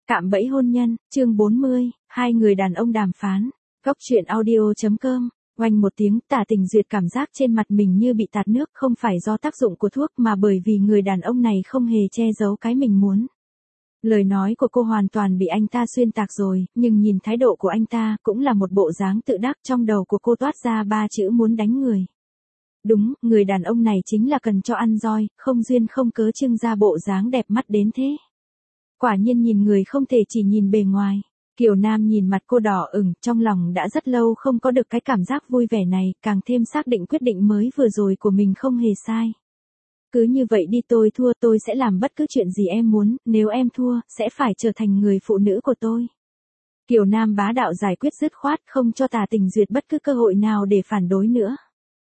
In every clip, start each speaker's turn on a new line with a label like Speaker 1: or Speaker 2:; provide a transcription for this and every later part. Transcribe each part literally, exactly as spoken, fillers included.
Speaker 1: Cạm bẫy hôn nhân, chương bốn mươi, hai người đàn ông đàm phán. Góc truyện audio chấm com. Oanh một tiếng, Tả Tình Duyệt cảm giác trên mặt mình như bị tạt nước, không phải do tác dụng của thuốc mà bởi vì người đàn ông này không hề che giấu cái mình muốn. Lời nói của cô hoàn toàn bị anh ta xuyên tạc rồi, nhưng nhìn thái độ của anh ta cũng là một bộ dáng tự đắc, trong đầu của cô toát ra ba chữ muốn đánh người. Đúng, người đàn ông này chính là cần cho ăn roi, không duyên không cớ trưng ra bộ dáng đẹp mắt đến thế. Quả nhiên nhìn người không thể chỉ nhìn bề ngoài. Kiều Nam nhìn mặt cô đỏ ửng, trong lòng đã rất lâu không có được cái cảm giác vui vẻ này, càng thêm xác định quyết định mới vừa rồi của mình không hề sai. Cứ như vậy đi, tôi thua, tôi sẽ làm bất cứ chuyện gì em muốn, nếu em thua, sẽ phải trở thành người phụ nữ của tôi. Kiều Nam bá đạo giải quyết dứt khoát, không cho Tả Tình Duyệt bất cứ cơ hội nào để phản đối nữa.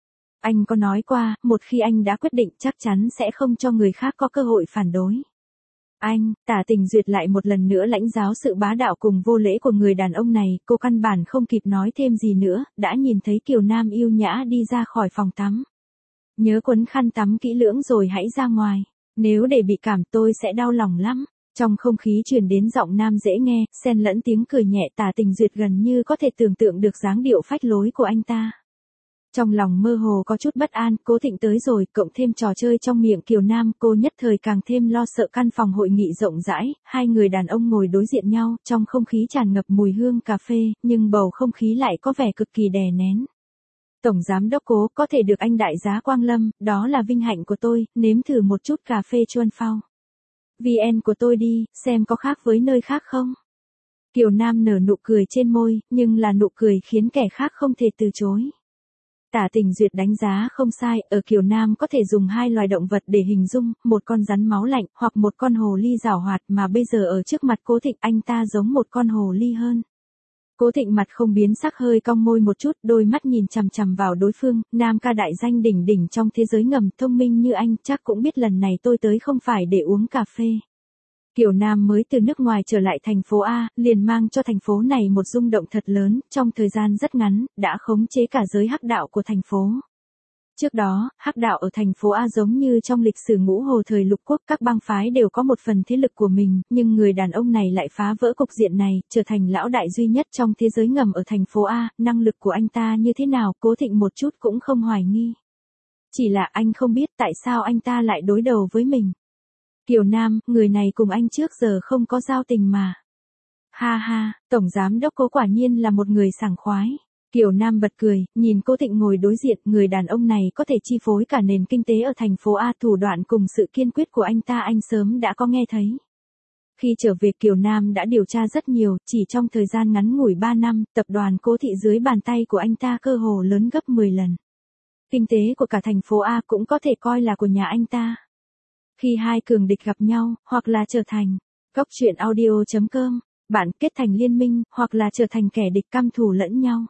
Speaker 1: Anh có nói qua, một khi anh đã quyết định chắc chắn sẽ không cho người khác có cơ hội phản đối. Anh, Tả Tình Duyệt lại một lần nữa lãnh giáo sự bá đạo cùng vô lễ của người đàn ông này, cô căn bản không kịp nói thêm gì nữa, đã nhìn thấy Kiều Nam yêu nhã đi ra khỏi phòng tắm. Nhớ quấn khăn tắm kỹ lưỡng rồi hãy ra ngoài, nếu để bị cảm tôi sẽ đau lòng lắm. Trong không khí truyền đến giọng nam dễ nghe, xen lẫn tiếng cười nhẹ, Tả Tình Duyệt gần như có thể tưởng tượng được dáng điệu phách lối của anh ta. Trong lòng mơ hồ có chút bất an, Cố Thịnh tới rồi, cộng thêm trò chơi trong miệng Kiều Nam, cô nhất thời càng thêm lo sợ. Căn phòng hội nghị rộng rãi, hai người đàn ông ngồi đối diện nhau, trong không khí tràn ngập mùi hương cà phê, nhưng bầu không khí lại có vẻ cực kỳ đè nén. Tổng giám đốc Cố, có thể được anh đại giá quang lâm, đó là vinh hạnh của tôi, nếm thử một chút cà phê Chuan Phao vê en của tôi đi, xem có khác với nơi khác không. Kiều Nam nở nụ cười trên môi, nhưng là nụ cười khiến kẻ khác không thể từ chối. Tả Tình Duyệt đánh giá không sai, ở Kiều Nam có thể dùng hai loài động vật để hình dung, một con rắn máu lạnh, hoặc một con hồ ly giảo hoạt, mà bây giờ ở trước mặt Cố Thịnh anh ta giống một con hồ ly hơn. Cố Thịnh mặt không biến sắc, hơi cong môi một chút, đôi mắt nhìn chằm chằm vào đối phương, nam ca đại danh đỉnh đỉnh trong thế giới ngầm, thông minh như anh, chắc cũng biết lần này tôi tới không phải để uống cà phê. Kiều Nam mới từ nước ngoài trở lại thành phố A, liền mang cho thành phố này một rung động thật lớn, trong thời gian rất ngắn, đã khống chế cả giới hắc đạo của thành phố. Trước đó, hắc đạo ở thành phố A giống như trong lịch sử ngũ hồ thời lục quốc, các bang phái đều có một phần thế lực của mình, nhưng người đàn ông này lại phá vỡ cục diện này, trở thành lão đại duy nhất trong thế giới ngầm ở thành phố A, năng lực của anh ta như thế nào, Cố Thịnh một chút cũng không hoài nghi. Chỉ là anh không biết tại sao anh ta lại đối đầu với mình. Kiều Nam, người này cùng anh trước giờ không có giao tình mà. Ha ha, Tổng Giám đốc Cố quả nhiên là một người sảng khoái. Kiều Nam bật cười, nhìn Cố Thịnh ngồi đối diện, người đàn ông này có thể chi phối cả nền kinh tế ở thành phố A, thủ đoạn cùng sự kiên quyết của anh ta anh sớm đã có nghe thấy. Khi trở về Kiều Nam đã điều tra rất nhiều, chỉ trong thời gian ngắn ngủi ba năm, tập đoàn Cố Thị dưới bàn tay của anh ta cơ hồ lớn gấp mười lần. Kinh tế của cả thành phố A cũng có thể coi là của nhà anh ta. Khi hai cường địch gặp nhau, hoặc là trở thành góc truyện audio chấm com, bạn kết thành liên minh, hoặc là trở thành kẻ địch căm thù lẫn nhau.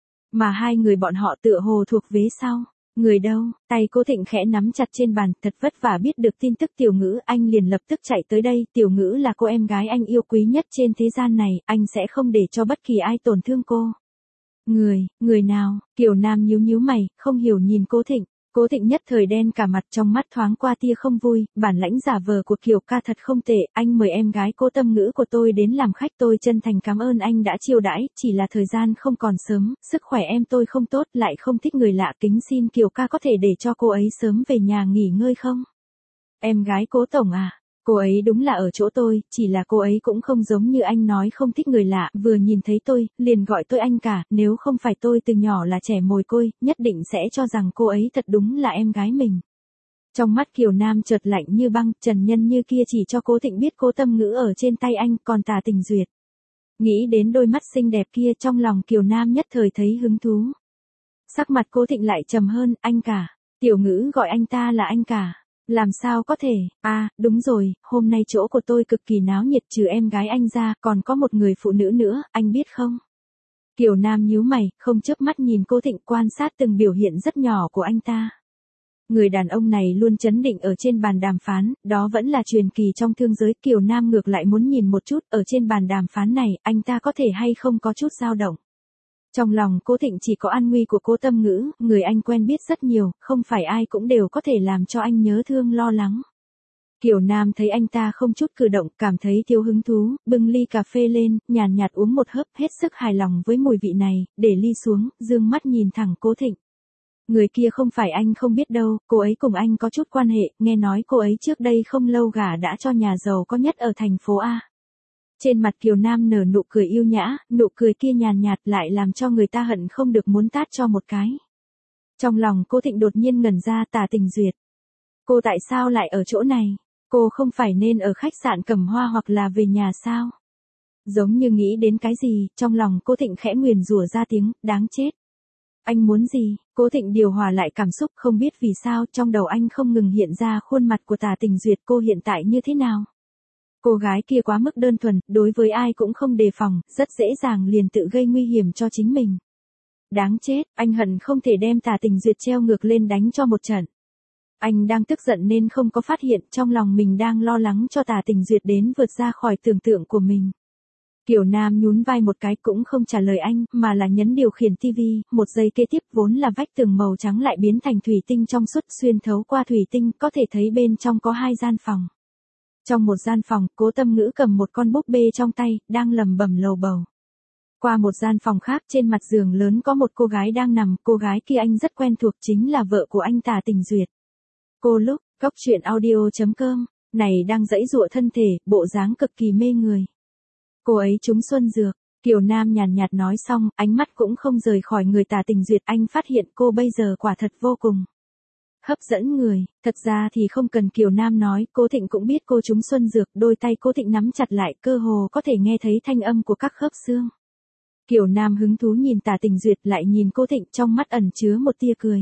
Speaker 1: Mà hai người bọn họ tựa hồ thuộc vế sau. Người đâu? Tay Cố Thịnh khẽ nắm chặt trên bàn, thật vất vả biết được tin tức Tiểu Ngữ, anh liền lập tức chạy tới đây. Tiểu Ngữ là cô em gái anh yêu quý nhất trên thế gian này, anh sẽ không để cho bất kỳ ai tổn thương cô. Người, người nào? Kiều Nam nhíu nhíu mày, không hiểu nhìn Cố Thịnh. Cố Thịnh nhất thời đen cả mặt, trong mắt thoáng qua tia không vui, bản lãnh giả vờ của Kiều ca thật không tệ, anh mời em gái Cố Tâm Ngữ của tôi đến làm khách, tôi chân thành cảm ơn anh đã chiêu đãi, chỉ là thời gian không còn sớm, sức khỏe em tôi không tốt, lại không thích người lạ, kính xin Kiều ca có thể để cho cô ấy sớm về nhà nghỉ ngơi không? Em gái Cố tổng à? Cô ấy đúng là ở chỗ tôi, chỉ là cô ấy cũng không giống như anh nói không thích người lạ, vừa nhìn thấy tôi, liền gọi tôi anh cả, nếu không phải tôi từ nhỏ là trẻ mồ côi, nhất định sẽ cho rằng cô ấy thật đúng là em gái mình. Trong mắt Kiều Nam chợt lạnh như băng, trần nhân như kia chỉ cho Cố Thịnh biết Cố Tâm Ngữ ở trên tay anh, còn Tả Tình Duyệt. Nghĩ đến đôi mắt xinh đẹp kia, trong lòng Kiều Nam nhất thời thấy hứng thú. Sắc mặt Cố Thịnh lại trầm hơn, anh cả. Tiểu Ngữ gọi anh ta là anh cả. Làm sao có thể, à, đúng rồi, hôm nay chỗ của tôi cực kỳ náo nhiệt, trừ em gái anh ra, còn có một người phụ nữ nữa, anh biết không? Kiều Nam nhíu mày, không chớp mắt nhìn Cố Thịnh, quan sát từng biểu hiện rất nhỏ của anh ta. Người đàn ông này luôn trấn định ở trên bàn đàm phán, đó vẫn là truyền kỳ trong thương giới. Kiều Nam ngược lại muốn nhìn một chút, ở trên bàn đàm phán này, anh ta có thể hay không có chút dao động. Trong lòng Cố Thịnh chỉ có an nguy của Cố Tâm Ngữ, người anh quen biết rất nhiều, không phải ai cũng đều có thể làm cho anh nhớ thương lo lắng. Kiều Nam thấy anh ta không chút cử động, cảm thấy thiếu hứng thú, bưng ly cà phê lên, nhàn nhạt uống một hớp, hết sức hài lòng với mùi vị này, để ly xuống, dương mắt nhìn thẳng Cố Thịnh. Người kia không phải anh không biết đâu, cô ấy cùng anh có chút quan hệ, nghe nói cô ấy trước đây không lâu gả đã cho nhà giàu có nhất ở thành phố A. Trên mặt Kiều Nam nở nụ cười yêu nhã, nụ cười kia nhàn nhạt lại làm cho người ta hận không được muốn tát cho một cái. Trong lòng Cố Thịnh đột nhiên ngẩn ra. Tả Tình Duyệt. Cô tại sao lại ở chỗ này? Cô không phải nên ở khách sạn Cẩm Hoa hoặc là về nhà sao? Giống như nghĩ đến cái gì, trong lòng Cố Thịnh khẽ nguyền rủa ra tiếng, đáng chết. Anh muốn gì? Cố Thịnh điều hòa lại cảm xúc, không biết vì sao trong đầu anh không ngừng hiện ra khuôn mặt của Tả Tình Duyệt cô hiện tại như thế nào. Cô gái kia quá mức đơn thuần, đối với ai cũng không đề phòng, rất dễ dàng liền tự gây nguy hiểm cho chính mình. Đáng chết, anh hận không thể đem Tả Tình Duyệt treo ngược lên đánh cho một trận. Anh đang tức giận nên không có phát hiện trong lòng mình đang lo lắng cho Tả Tình Duyệt đến vượt ra khỏi tưởng tượng của mình. Kiều Nam nhún vai một cái cũng không trả lời anh, mà là nhấn điều khiển tivi, một giây kế tiếp vốn là vách tường màu trắng lại biến thành thủy tinh trong suốt, xuyên thấu qua thủy tinh có thể thấy bên trong có hai gian phòng. Trong một gian phòng, Cố Tâm Ngữ cầm một con búp bê trong tay, đang lầm bầm lầu bầu. Qua một gian phòng khác, trên mặt giường lớn có một cô gái đang nằm, cô gái kia anh rất quen thuộc, chính là vợ của anh Tả Tình Duyệt. Cô Lúc, Cóc Truyện Audio chấm com, này đang giãy giụa thân thể, bộ dáng cực kỳ mê người. Cô ấy trúng xuân dược, Kiều Nam nhàn nhạt nói xong, ánh mắt cũng không rời khỏi người Tả Tình Duyệt, anh phát hiện cô bây giờ quả thật vô cùng hấp dẫn người. Thật ra thì không cần Kiều Nam nói, Cố Thịnh cũng biết cô trúng xuân dược, đôi tay Cố Thịnh nắm chặt lại, cơ hồ có thể nghe thấy thanh âm của các khớp xương. Kiều Nam hứng thú nhìn Tả Tình Duyệt lại nhìn Cố Thịnh, trong mắt ẩn chứa một tia cười.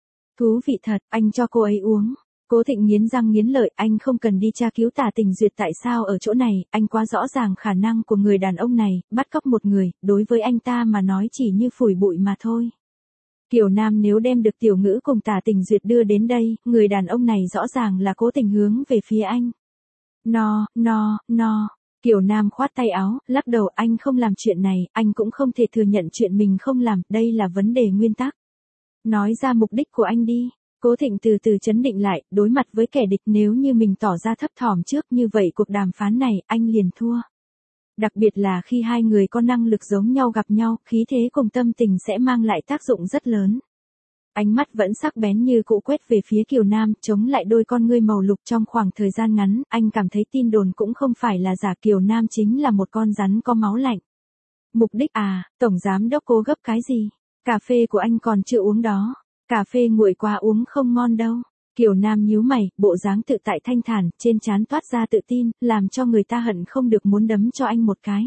Speaker 1: Thú vị thật, anh cho cô ấy uống. Cố Thịnh nghiến răng nghiến lợi, anh không cần đi tra cứu Tả Tình Duyệt tại sao ở chỗ này, anh quá rõ ràng khả năng của người đàn ông này, bắt cóc một người, đối với anh ta mà nói chỉ như phủi bụi mà thôi. Kiều Nam nếu đem được Tiểu Ngữ cùng Tả Tình Duyệt đưa đến đây, người đàn ông này rõ ràng là cố tình hướng về phía anh. No, no, no. Kiều Nam khoát tay áo, lắc đầu, anh không làm chuyện này, anh cũng không thể thừa nhận chuyện mình không làm, đây là vấn đề nguyên tắc. Nói ra mục đích của anh đi. Cố Thịnh từ từ trấn định lại, đối mặt với kẻ địch, nếu như mình tỏ ra thấp thỏm trước như vậy cuộc đàm phán này, anh liền thua. Đặc biệt là khi hai người có năng lực giống nhau gặp nhau, khí thế cùng tâm tình sẽ mang lại tác dụng rất lớn. Ánh mắt vẫn sắc bén như cũ quét về phía Kiều Nam, chống lại đôi con ngươi màu lục trong khoảng thời gian ngắn, anh cảm thấy tin đồn cũng không phải là giả, Kiều Nam chính là một con rắn có máu lạnh. Mục đích à, Tổng Giám Đốc cố gấp cái gì? Cà phê của anh còn chưa uống đó. Cà phê nguội quá uống không ngon đâu. Kiều Nam nhíu mày, bộ dáng tự tại thanh thản, trên trán toát ra tự tin, làm cho người ta hận không được muốn đấm cho anh một cái.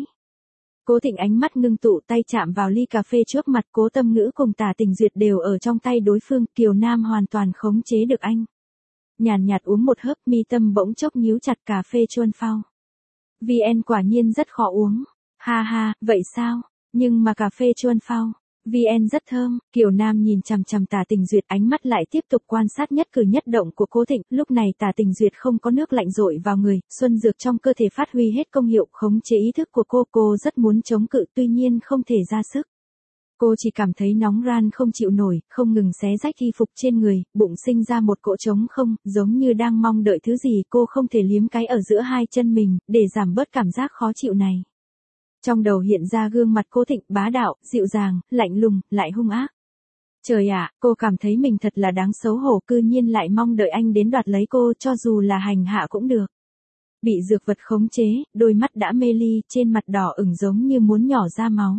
Speaker 1: Cố Thịnh ánh mắt ngưng tụ, tay chạm vào ly cà phê trước mặt, Cố Tâm Ngữ cùng Tả Tình Duyệt đều ở trong tay đối phương, Kiều Nam hoàn toàn khống chế được anh. Nhàn nhạt uống một hớp, mi tâm bỗng chốc nhíu chặt, cà phê chuôn phao. vê en quả nhiên rất khó uống. Ha ha, vậy sao? Nhưng mà cà phê chuôn phao. vê en rất thơm. Kiều Nam nhìn chằm chằm Tả Tình Duyệt, ánh mắt lại tiếp tục quan sát nhất cử nhất động của Cố Thịnh, lúc này Tả Tình Duyệt không có nước lạnh dội vào người, xuân dược trong cơ thể phát huy hết công hiệu, khống chế ý thức của cô, cô rất muốn chống cự tuy nhiên không thể ra sức. Cô chỉ cảm thấy nóng ran không chịu nổi, không ngừng xé rách y phục trên người, bụng sinh ra một cỗ trống không, giống như đang mong đợi thứ gì cô không thể liếm cái ở giữa hai chân mình, để giảm bớt cảm giác khó chịu này. Trong đầu hiện ra gương mặt Cố Thịnh, bá đạo, dịu dàng, lạnh lùng, lại hung ác. Trời ạ, cô cảm thấy mình thật là đáng xấu hổ, cư nhiên lại mong đợi anh đến đoạt lấy cô, cho dù là hành hạ cũng được. Bị dược vật khống chế, đôi mắt đã mê ly, trên mặt đỏ ửng giống như muốn nhỏ ra máu.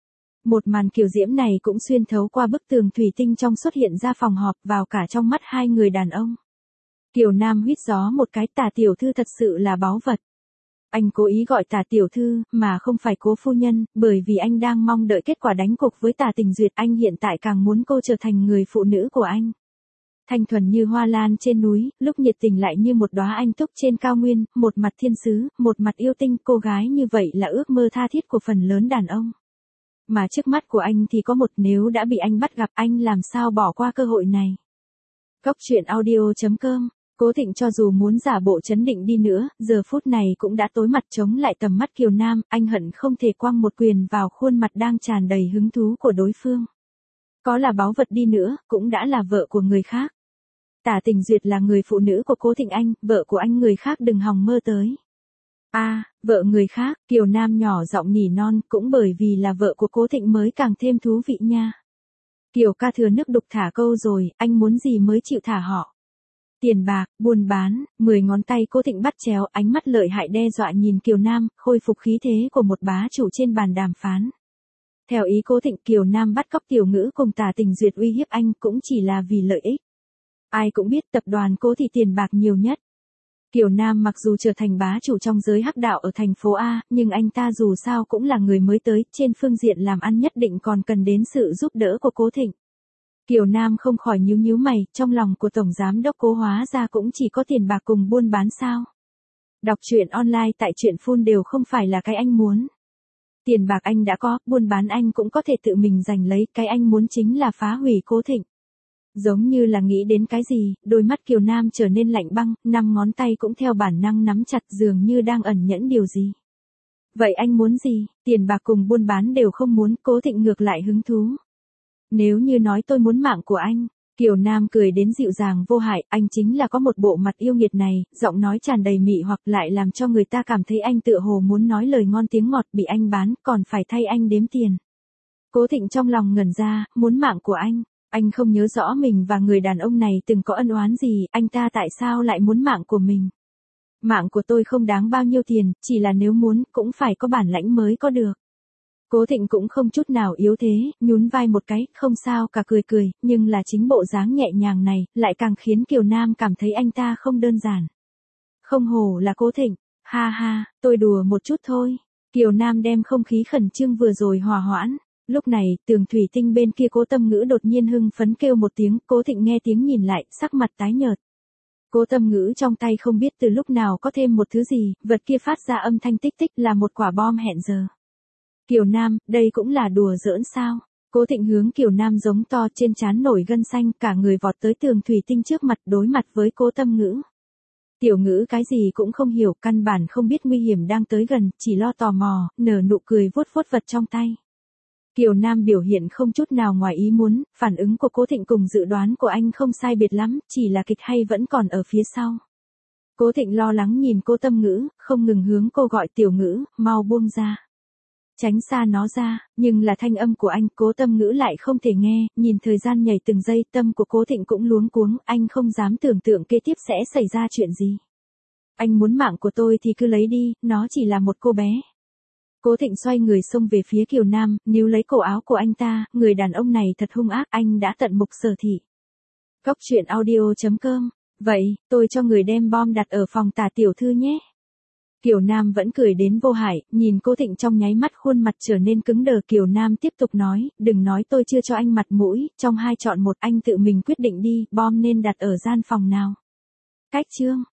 Speaker 1: Một màn kiều diễm này cũng xuyên thấu qua bức tường thủy tinh trong xuất hiện ra phòng họp, vào cả trong mắt hai người đàn ông. Kiều Nam huýt gió một cái, Tả tiểu thư thật sự là báu vật. Anh cố ý gọi Tả tiểu thư, mà không phải Cố phu nhân, bởi vì anh đang mong đợi kết quả đánh cuộc với Tả Tình Duyệt, anh hiện tại càng muốn cô trở thành người phụ nữ của anh. Thanh thuần như hoa lan trên núi, lúc nhiệt tình lại như một đóa anh túc trên cao nguyên, một mặt thiên sứ, một mặt yêu tinh, cô gái như vậy là ước mơ tha thiết của phần lớn đàn ông. Mà trước mắt của anh thì có một, nếu đã bị anh bắt gặp, anh làm sao bỏ qua cơ hội này. Cóc Truyện Audio chấm com. Cố Thịnh cho dù muốn giả bộ trấn định đi nữa, giờ phút này cũng đã tối mặt chống lại tầm mắt Kiều Nam, anh hận không thể quăng một quyền vào khuôn mặt đang tràn đầy hứng thú của đối phương. Có là báu vật đi nữa, cũng đã là vợ của người khác. Tả Tình Duyệt là người phụ nữ của Cố Thịnh Anh, vợ của anh người khác đừng hòng mơ tới. A, à, vợ người khác, Kiều Nam nhỏ giọng nỉ non, cũng bởi vì là vợ của Cố Thịnh mới càng thêm thú vị nha. Kiều ca thừa nước đục thả câu rồi, anh muốn gì mới chịu thả họ. Tiền bạc, buôn bán, mười ngón tay Cố Thịnh bắt chéo, ánh mắt lợi hại đe dọa nhìn Kiều Nam, khôi phục khí thế của một bá chủ trên bàn đàm phán. Theo ý Cố Thịnh, Kiều Nam bắt cóc Tiểu Ngữ cùng Tả Tình Duyệt uy hiếp anh cũng chỉ là vì lợi ích. Ai cũng biết tập đoàn Cố thì tiền bạc nhiều nhất. Kiều Nam mặc dù trở thành bá chủ trong giới hắc đạo ở thành phố A, nhưng anh ta dù sao cũng là người mới tới, trên phương diện làm ăn nhất định còn cần đến sự giúp đỡ của Cố Thịnh. Kiều Nam không khỏi nhíu nhíu mày, trong lòng của Tổng Giám đốc Cố hóa ra cũng chỉ có tiền bạc cùng buôn bán sao. Đọc truyện online tại truyện phun đều không phải là cái anh muốn. Tiền bạc anh đã có, buôn bán anh cũng có thể tự mình giành lấy, cái anh muốn chính là phá hủy Cố Thịnh. Giống như là nghĩ đến cái gì, đôi mắt Kiều Nam trở nên lạnh băng, năm ngón tay cũng theo bản năng nắm chặt dường như đang ẩn nhẫn điều gì. Vậy anh muốn gì? Tiền bạc cùng buôn bán đều không muốn, Cố Thịnh ngược lại hứng thú. Nếu như nói tôi muốn mạng của anh, Kiều Nam cười đến dịu dàng vô hại, anh chính là có một bộ mặt yêu nghiệt này, giọng nói tràn đầy mị hoặc lại làm cho người ta cảm thấy anh tựa hồ muốn nói lời ngon tiếng ngọt, bị anh bán, còn phải thay anh đếm tiền. Cố Thịnh trong lòng ngẩn ra, muốn mạng của anh. Anh không nhớ rõ mình và người đàn ông này từng có ân oán gì, anh ta tại sao lại muốn mạng của mình. Mạng của tôi không đáng bao nhiêu tiền, chỉ là nếu muốn, cũng phải có bản lãnh mới có được. Cố Thịnh cũng không chút nào yếu thế, nhún vai một cái, không sao cả cười cười, nhưng là chính bộ dáng nhẹ nhàng này, lại càng khiến Kiều Nam cảm thấy anh ta không đơn giản. Không hổ là Cố Thịnh, ha ha, tôi đùa một chút thôi. Kiều Nam đem không khí khẩn trương vừa rồi hòa hoãn. Lúc này, tường thủy tinh bên kia Cố Tâm Ngữ đột nhiên hưng phấn kêu một tiếng, Cố Thịnh nghe tiếng nhìn lại, sắc mặt tái nhợt. Cố Tâm Ngữ trong tay không biết từ lúc nào có thêm một thứ gì, vật kia phát ra âm thanh tích tích là một quả bom hẹn giờ. Kiều Nam, đây cũng là đùa giỡn sao? Cố Thịnh hướng Kiều Nam giống to, trên trán nổi gân xanh, cả người vọt tới tường thủy tinh trước mặt đối mặt với Cố Tâm Ngữ. Tiểu Ngữ cái gì cũng không hiểu, căn bản không biết nguy hiểm đang tới gần, chỉ lo tò mò, nở nụ cười vuốt vuốt vật trong tay. Kiều Nam biểu hiện không chút nào ngoài ý muốn, phản ứng của Cố Thịnh cùng dự đoán của anh không sai biệt lắm, chỉ là kịch hay vẫn còn ở phía sau. Cố Thịnh lo lắng nhìn Cố Tâm Ngữ, không ngừng hướng cô gọi Tiểu Ngữ, mau buông ra. Tránh xa nó ra, nhưng là thanh âm của anh, Cố Tâm Ngữ lại không thể nghe, nhìn thời gian nhảy từng giây, tâm của Cố Thịnh cũng luống cuống, anh không dám tưởng tượng kế tiếp sẽ xảy ra chuyện gì. Anh muốn mạng của tôi thì cứ lấy đi, nó chỉ là một cô bé. Cố Thịnh xoay người xông về phía Kiều Nam, níu lấy cổ áo của anh ta, người đàn ông này thật hung ác, anh đã tận mục sở thị. Góc truyện audio chấm com, vậy, tôi cho người đem bom đặt ở phòng Tả tiểu thư nhé. Kiều Nam vẫn cười đến vô hại, nhìn Cố Thịnh trong nháy mắt khuôn mặt trở nên cứng đờ. Kiều Nam tiếp tục nói, đừng nói tôi chưa cho anh mặt mũi, trong hai chọn một anh tự mình quyết định đi, bom nên đặt ở gian phòng nào. Cách chương.